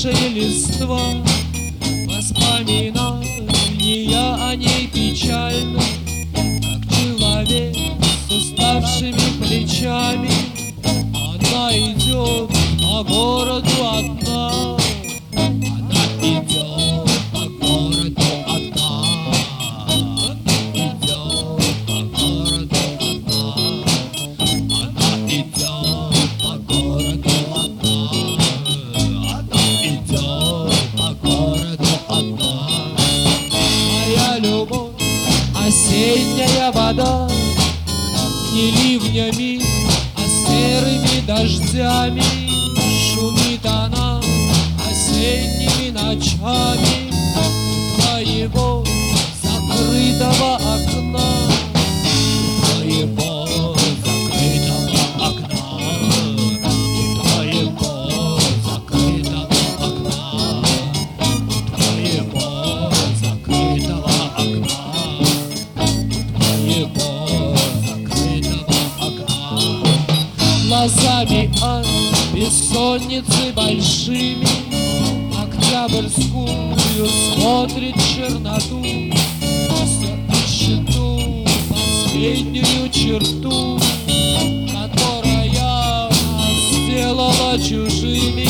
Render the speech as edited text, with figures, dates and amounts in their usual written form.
опавшая листва, воспоминания о ней печальны, как человек с уставшими плечами. Она идет по городу одна, она идет по городу одна, идет по городу одна, она идет по городу одна, она идет по городу одна. Моя любовь, осенняя вода, не ливнями, а серыми дождями. Шумит она осенними ночами твоего закрытого окна, твоего закрытого окна, твоего закрытого окна, твоего закрытого окна, твоего закрытого окна. Глазами от бессонницы большими октябрьскую смотрит черноту, все ищет ту последнюю черту, которая сделала чужими